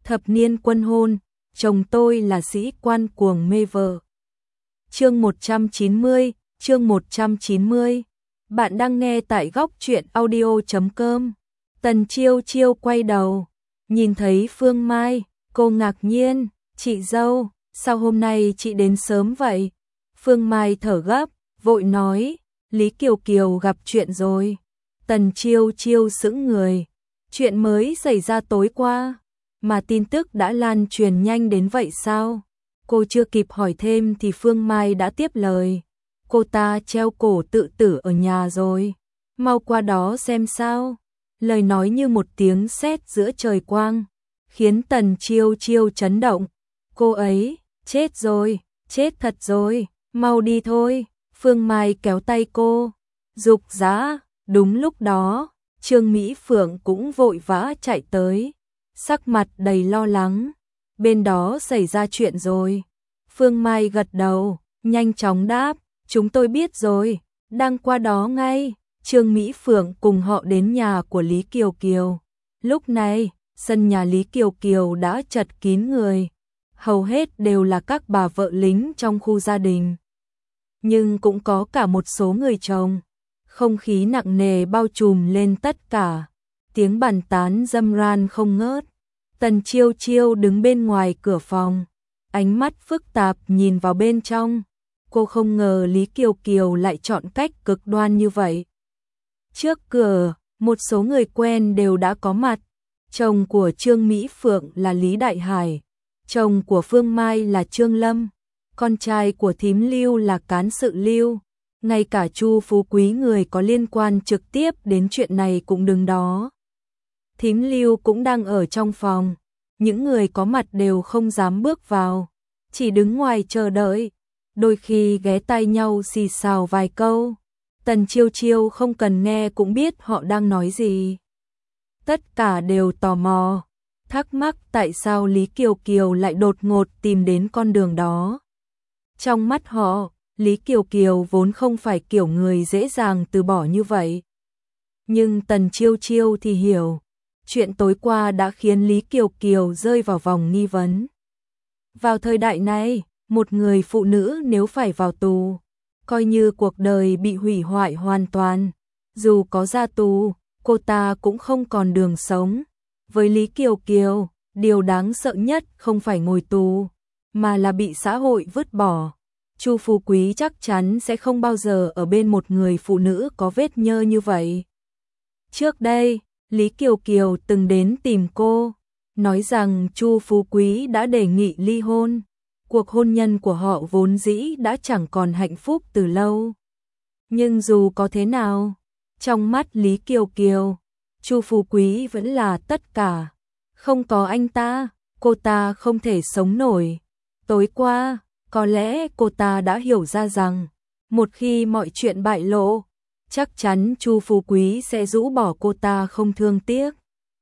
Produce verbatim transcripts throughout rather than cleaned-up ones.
thập niên quân hôn, chồng tôi là sĩ quan cuồng mê vợ. Chương một trăm chín mươi, chương một trăm chín mươi. Bạn đang nghe tại góc truyện audio chấm com. Tần Chiêu Chiêu quay đầu, nhìn thấy Phương Mai, cô ngạc nhiên, "Chị dâu, sao hôm nay chị đến sớm vậy?" Phương Mai thở gấp, vội nói, "Lý Kiều Kiều gặp chuyện rồi." Tần Chiêu Chiêu sững người, "Chuyện mới xảy ra tối qua, mà tin tức đã lan truyền nhanh đến vậy sao?" Cô chưa kịp hỏi thêm thì Phương Mai đã tiếp lời, "Cô ta treo cổ tự tử ở nhà rồi, mau qua đó xem sao." Lời nói như một tiếng sét giữa trời quang, khiến Tần Chiêu Chiêu chấn động. "Cô ấy, chết rồi, chết thật rồi, mau đi thôi." Phương Mai kéo tay cô, giục giã. Đúng lúc đó, Trương Mỹ Phượng cũng vội vã chạy tới, sắc mặt đầy lo lắng. "Bên đó xảy ra chuyện rồi." Phương Mai gật đầu, nhanh chóng đáp, "Chúng tôi biết rồi, đang qua đó ngay." Trương Mỹ Phượng cùng họ đến nhà của Lý Kiều Kiều. Lúc này, sân nhà Lý Kiều Kiều đã chật kín người, hầu hết đều là các bà vợ lính trong khu gia đình. Nhưng cũng có cả một số người chồng. Không khí nặng nề bao trùm lên tất cả, tiếng bàn tán râm ran không ngớt. Tần Chiêu Chiêu đứng bên ngoài cửa phòng, ánh mắt phức tạp nhìn vào bên trong. Cô không ngờ Lý Kiều Kiều lại chọn cách cực đoan như vậy. Trước cửa, một số người quen đều đã có mặt. Chồng của Trương Mỹ Phượng là Lý Đại Hải, chồng của Phương Mai là Trương Lâm, con trai của thím Lưu là cán sự Lưu. Ngay cả Chu Phú Quý, người có liên quan trực tiếp đến chuyện này, cũng đứng đó. Thím Lưu cũng đang ở trong phòng. Những người có mặt đều không dám bước vào, chỉ đứng ngoài chờ đợi, đôi khi ghé tai nhau xì xào vài câu. Tần Chiêu Chiêu không cần nghe cũng biết họ đang nói gì. Tất cả đều tò mò, thắc mắc tại sao Lý Kiều Kiều lại đột ngột tìm đến con đường đó. Trong mắt họ, Lý Kiều Kiều vốn không phải kiểu người dễ dàng từ bỏ như vậy. Nhưng Tần Chiêu Chiêu thì hiểu, chuyện tối qua đã khiến Lý Kiều Kiều rơi vào vòng nghi vấn. Vào thời đại này, một người phụ nữ nếu phải vào tù, coi như cuộc đời bị hủy hoại hoàn toàn. Dù có ra tù, cô ta cũng không còn đường sống. Với Lý Kiều Kiều, điều đáng sợ nhất không phải ngồi tù, mà là bị xã hội vứt bỏ. Chu Phú Quý chắc chắn sẽ không bao giờ ở bên một người phụ nữ có vết nhơ như vậy. Trước đây, Lý Kiều Kiều từng đến tìm cô, nói rằng Chu Phú Quý đã đề nghị ly hôn. Cuộc hôn nhân của họ vốn dĩ đã chẳng còn hạnh phúc từ lâu. Nhưng dù có thế nào, trong mắt Lý Kiều Kiều, Chu Phú Quý vẫn là tất cả. Không có anh ta, cô ta không thể sống nổi. Tối qua, có lẽ cô ta đã hiểu ra rằng, một khi mọi chuyện bại lộ, chắc chắn Chu Phú Quý sẽ rũ bỏ cô ta không thương tiếc.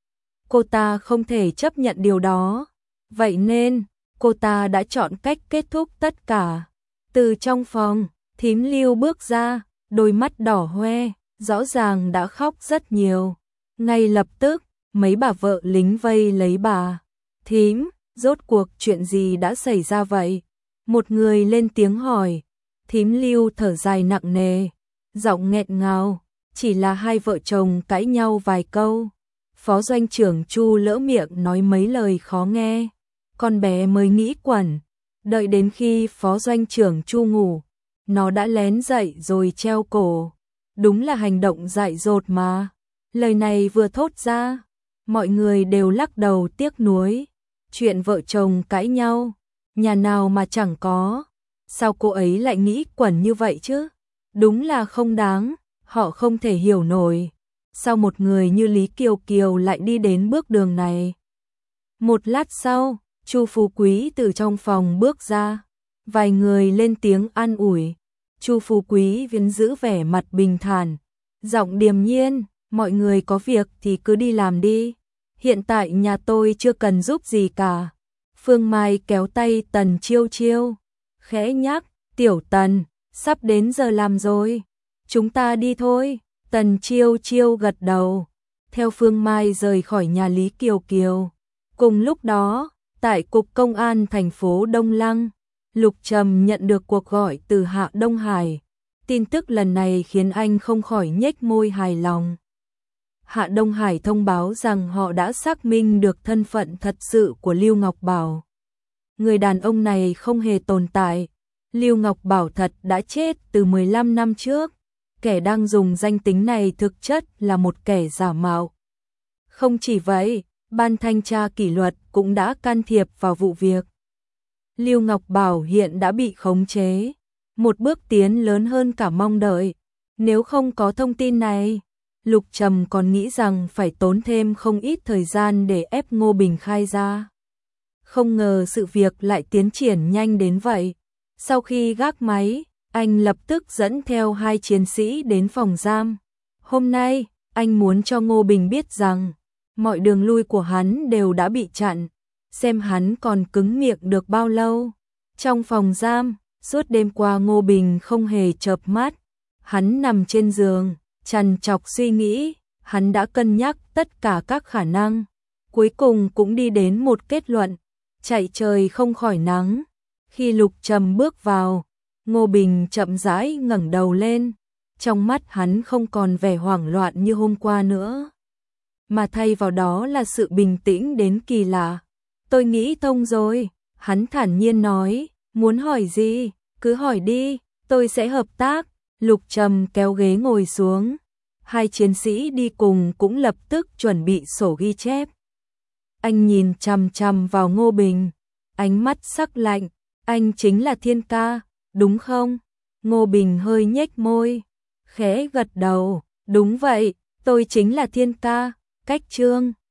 Cô ta không thể chấp nhận điều đó, vậy nên cô ta đã chọn cách kết thúc tất cả. Từ trong phòng, thím Lưu bước ra, đôi mắt đỏ hoe, rõ ràng đã khóc rất nhiều. Ngay lập tức, mấy bà vợ lính vây lấy bà. "Thím, rốt cuộc chuyện gì đã xảy ra vậy?" Một người lên tiếng hỏi. Thím Lưu thở dài nặng nề, giọng nghẹn ngào, "Chỉ là hai vợ chồng cãi nhau vài câu. Phó doanh trưởng Chu lỡ miệng nói mấy lời khó nghe. Con bé mới nghĩ quẩn, đợi đến khi phó doanh trưởng Chu ngủ, nó đã lén dậy rồi treo cổ. Đúng là hành động dại dột mà." Lời này vừa thốt ra, mọi người đều lắc đầu tiếc nuối. Chuyện vợ chồng cãi nhau, nhà nào mà chẳng có. Sao cô ấy lại nghĩ quẩn như vậy chứ? Đúng là không đáng, họ không thể hiểu nổi. Sao một người như Lý Kiều Kiều lại đi đến bước đường này? Một lát sau, Chu Phú Quý từ trong phòng bước ra. Vài người lên tiếng an ủi. Chu Phú Quý vẫn giữ vẻ mặt bình thản, giọng điềm nhiên, "Mọi người có việc thì cứ đi làm đi. Hiện tại nhà tôi chưa cần giúp gì cả." Phương Mai kéo tay Tần Chiêu Chiêu, khẽ nhắc, "Tiểu Tần, sắp đến giờ làm rồi. Chúng ta đi thôi." Tần Chiêu Chiêu gật đầu, theo Phương Mai rời khỏi nhà Lý Kiều Kiều. Cùng lúc đó, tại Cục Công an thành phố Đông Lăng, Lục Trầm nhận được cuộc gọi từ Hạ Đông Hải. Tin tức lần này khiến anh không khỏi nhếch môi hài lòng. Hạ Đông Hải thông báo rằng họ đã xác minh được thân phận thật sự của Lưu Ngọc Bảo. Người đàn ông này không hề tồn tại. Lưu Ngọc Bảo thật đã chết từ mười lăm năm trước. Kẻ đang dùng danh tính này thực chất là một kẻ giả mạo. Không chỉ vậy, ban thanh tra kỷ luật cũng đã can thiệp vào vụ việc. Lưu Ngọc Bảo hiện đã bị khống chế, một bước tiến lớn hơn cả mong đợi. Nếu không có thông tin này, Lục Trầm còn nghĩ rằng phải tốn thêm không ít thời gian để ép Ngô Bình khai ra. Không ngờ sự việc lại tiến triển nhanh đến vậy. Sau khi gác máy, anh lập tức dẫn theo hai chiến sĩ đến phòng giam. Hôm nay, anh muốn cho Ngô Bình biết rằng mọi đường lui của hắn đều đã bị chặn, xem hắn còn cứng miệng được bao lâu. Trong phòng giam, suốt đêm qua Ngô Bình không hề chợp mắt. Hắn nằm trên giường, trằn trọc suy nghĩ, hắn đã cân nhắc tất cả các khả năng. Cuối cùng cũng đi đến một kết luận, chạy trời không khỏi nắng. Khi Lục Trầm bước vào, Ngô Bình chậm rãi ngẩng đầu lên. Trong mắt hắn không còn vẻ hoảng loạn như hôm qua nữa, mà thay vào đó là sự bình tĩnh đến kỳ lạ. Tôi nghĩ thông rồi, hắn thản nhiên nói, muốn hỏi gì, cứ hỏi đi, tôi sẽ hợp tác. Lục Trầm kéo ghế ngồi xuống, hai chiến sĩ đi cùng cũng lập tức chuẩn bị sổ ghi chép. Anh nhìn chằm chằm vào Ngô Bình, ánh mắt sắc lạnh, anh chính là Thiên Ca, đúng không? Ngô Bình hơi nhếch môi, khẽ gật đầu, đúng vậy, tôi chính là Thiên Ca. Cách Trương